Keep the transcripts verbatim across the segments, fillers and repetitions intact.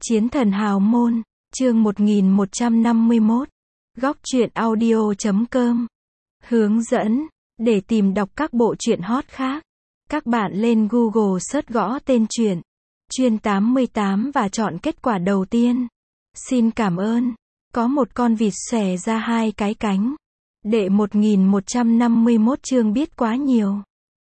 Chiến thần hào môn, chương một nghìn một trăm năm mươi mốt, góc truyện audio chấm com. Hướng dẫn, để tìm đọc các bộ truyện hot khác, các bạn lên Google search gõ tên truyện, Chuyên tám mươi tám và chọn kết quả đầu tiên. Xin cảm ơn. Có một con vịt xòe ra hai cái cánh. Đệ một nghìn một trăm năm mươi mốt chương biết quá nhiều.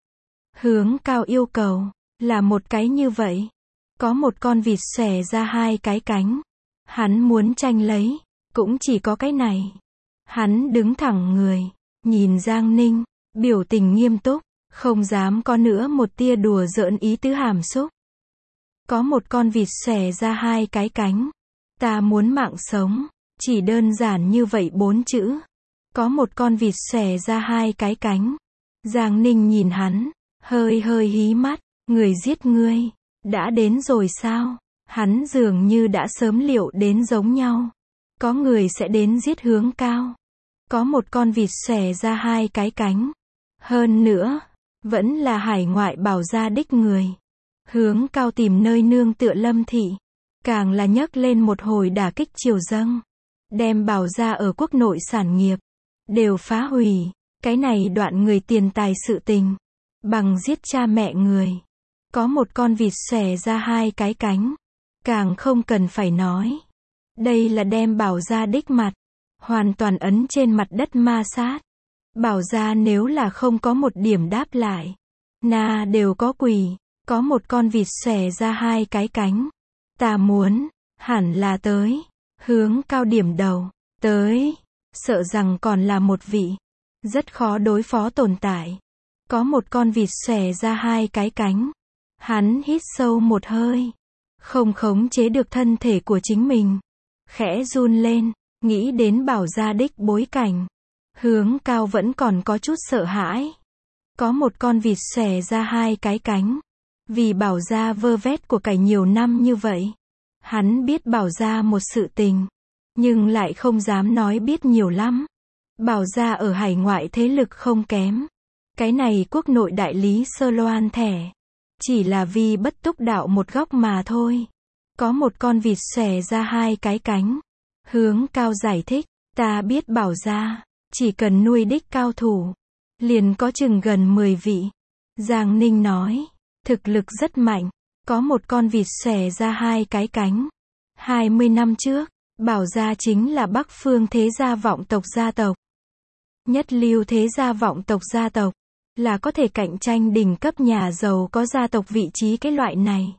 Hướng Cao yêu cầu, là một cái như vậy. Có một con vịt xòe ra hai cái cánh. Hắn muốn tranh lấy, cũng chỉ có cái này. Hắn đứng thẳng người, nhìn Giang Ninh, biểu tình nghiêm túc, không dám có nữa một tia đùa giỡn ý tứ hàm xúc. Có một con vịt xòe ra hai cái cánh. Ta muốn mạng sống, chỉ đơn giản như vậy bốn chữ. Có một con vịt xòe ra hai cái cánh. Giang Ninh nhìn hắn, hơi hơi hí mắt, người giết ngươi, đã đến rồi sao? Hắn dường như đã sớm liệu đến giống nhau. Có người sẽ đến giết Hướng Cao. Có một con vịt xòe ra hai cái cánh. Hơn nữa, vẫn là hải ngoại bảo ra đích người. Hướng Cao tìm nơi nương tựa Lâm thị. Càng là nhấc lên một hồi đả kích triều dâng. Đem bảo ra ở quốc nội sản nghiệp. Đều phá hủy. Cái này đoạn người tiền tài sự tình. Bằng giết cha mẹ người. Có một con vịt xòe ra hai cái cánh. Càng không cần phải nói. Đây là đem bảo ra đích mặt. Hoàn toàn ấn trên mặt đất ma sát. Bảo ra nếu là không có một điểm đáp lại. Na đều có quỳ. Có một con vịt xòe ra hai cái cánh. Ta muốn, hẳn là tới. Hướng Cao điểm đầu. Tới. Sợ rằng còn là một vị. Rất khó đối phó tồn tại. Có một con vịt xòe ra hai cái cánh. Hắn hít sâu một hơi. Không khống chế được thân thể của chính mình. Khẽ run lên, nghĩ đến bảo gia đích bối cảnh. Hướng Cao vẫn còn có chút sợ hãi. Có một con vịt xòe ra hai cái cánh. Vì bảo gia vơ vét của cải nhiều năm như vậy. Hắn biết bảo gia một sự tình. Nhưng lại không dám nói biết nhiều lắm. Bảo gia ở hải ngoại thế lực không kém. Cái này quốc nội đại lý sơ loan thẻ. Chỉ là vì bất túc đạo một góc mà thôi. Có một con vịt xòe ra hai cái cánh. Hướng Cao giải thích. Ta biết bảo gia. Chỉ cần nuôi đích cao thủ. Liền có chừng gần mười vị. Giang Ninh nói. Thực lực rất mạnh. Có một con vịt xòe ra hai cái cánh. hai mươi năm trước. Bảo gia chính là Bắc Phương thế gia vọng tộc gia tộc. Nhất lưu thế gia vọng tộc gia tộc. Là có thể cạnh tranh đỉnh cấp nhà giàu có gia tộc vị trí cái loại này.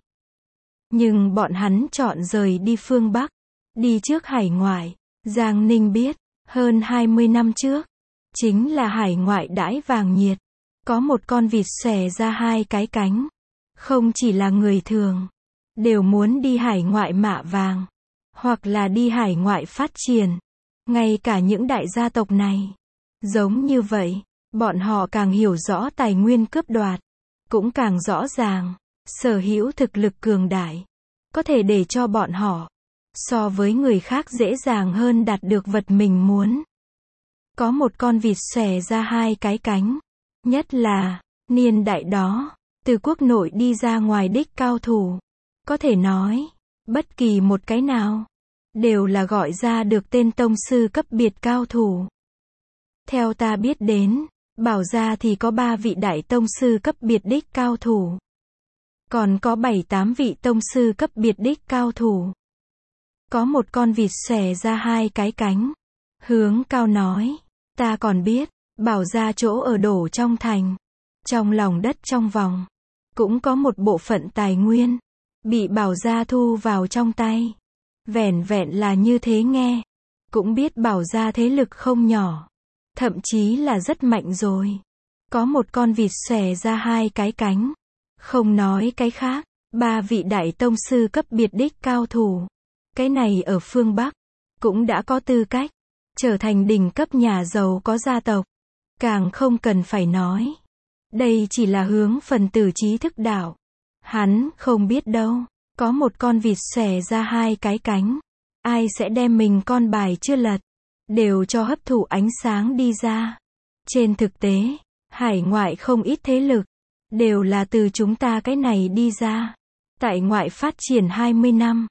Nhưng bọn hắn chọn rời đi phương Bắc. Đi trước hải ngoại. Giang Ninh biết. Hơn hai mươi năm trước. Chính là hải ngoại đãi vàng nhiệt. Có một con vịt xòe ra hai cái cánh. Không chỉ là người thường. Đều muốn đi hải ngoại mạ vàng. Hoặc là đi hải ngoại phát triển. Ngay cả những đại gia tộc này. Giống như vậy. Bọn họ càng hiểu rõ tài nguyên cướp đoạt. Cũng càng rõ ràng. Sở hữu thực lực cường đại. Có thể để cho bọn họ. So với người khác dễ dàng hơn đạt được vật mình muốn. Có một con vịt xòe ra hai cái cánh. Nhất là, niên đại đó. Từ quốc nội đi ra ngoài đích cao thủ. Có thể nói. Bất kỳ một cái nào. Đều là gọi ra được tên tông sư cấp biệt cao thủ. Theo ta biết đến. Bảo gia thì có ba vị đại tông sư cấp biệt đích cao thủ. Còn có bảy tám vị tông sư cấp biệt đích cao thủ. Có một con vịt xòe ra hai cái cánh. Hướng Cao nói. Ta còn biết. Bảo gia chỗ ở đổ trong thành. Trong lòng đất trong vòng. Cũng có một bộ phận tài nguyên. Bị bảo gia thu vào trong tay. Vẻn vẹn là như thế nghe. Cũng biết bảo gia thế lực không nhỏ. Thậm chí là rất mạnh rồi. Có một con vịt xòe ra hai cái cánh. Không nói cái khác. Ba vị đại tông sư cấp biệt đích cao thủ. Cái này ở phương Bắc. Cũng đã có tư cách. Trở thành đỉnh cấp nhà giàu có gia tộc. Càng không cần phải nói. Đây chỉ là hướng phần tử trí thức đạo. Hắn không biết đâu. Có một con vịt xòe ra hai cái cánh. Ai sẽ đem mình con bài chưa lật. Đều cho hấp thụ ánh sáng đi ra. Trên thực tế, hải ngoại không ít thế lực. Đều là từ chúng ta cái này đi ra. Tại ngoại phát triển hai mươi năm.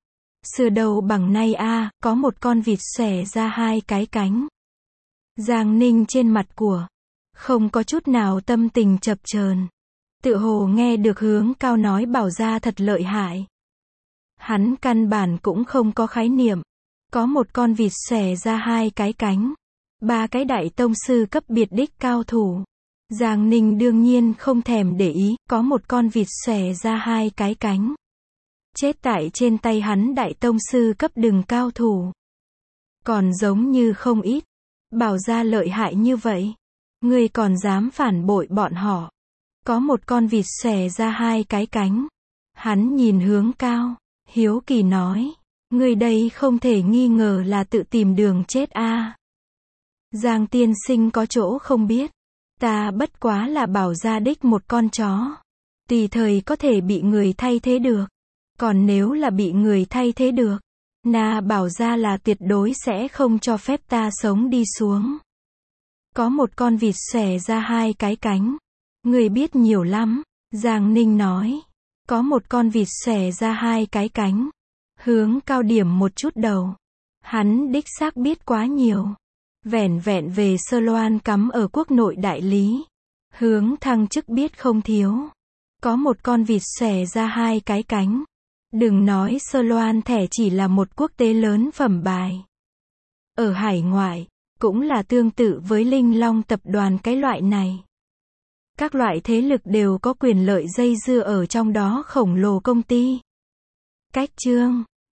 Xưa đâu bằng nay a, có một con vịt xòe ra hai cái cánh. Giang Ninh trên mặt của, không có chút nào tâm tình chập chờn. Tựa hồ nghe được Hướng Cao nói Bảo Gia thật lợi hại. Hắn căn bản cũng không có khái niệm. Có một con vịt xòe ra hai cái cánh. Ba cái đại tông sư cấp biệt đích cao thủ. Giang Ninh đương nhiên không thèm để ý, có một con vịt xòe ra hai cái cánh. Chết tại trên tay hắn đại tông sư cấp đừng cao thủ. Còn giống như không ít. Bảo Gia lợi hại như vậy. Ngươi còn dám phản bội bọn họ. Có một con vịt xòe ra hai cái cánh. Hắn nhìn Hướng Cao, hiếu kỳ nói. Ngươi đây không thể nghi ngờ là tự tìm đường chết a. Giang tiên sinh có chỗ không biết. Ta bất quá là Bảo Gia đích một con chó. Tùy thời có thể bị người thay thế được. Còn nếu là bị người thay thế được, na Bảo Gia là tuyệt đối sẽ không cho phép ta sống đi xuống. Có một con vịt xòe ra hai cái cánh. Người biết nhiều lắm, Giang Ninh nói. Có một con vịt xòe ra hai cái cánh. Hướng Cao điểm một chút đầu. Hắn đích xác biết quá nhiều. Vẻn vẹn về Sơ Loan cắm ở quốc nội đại lý. Hướng thăng chức biết không thiếu. Có một con vịt xòe ra hai cái cánh. Đừng nói Sơ Loan thẻ chỉ là một quốc tế lớn phẩm bài. Ở hải ngoại, cũng là tương tự với Linh Long tập đoàn cái loại này. Các loại thế lực đều có quyền lợi dây dưa ở trong đó khổng lồ công ty. Cách chương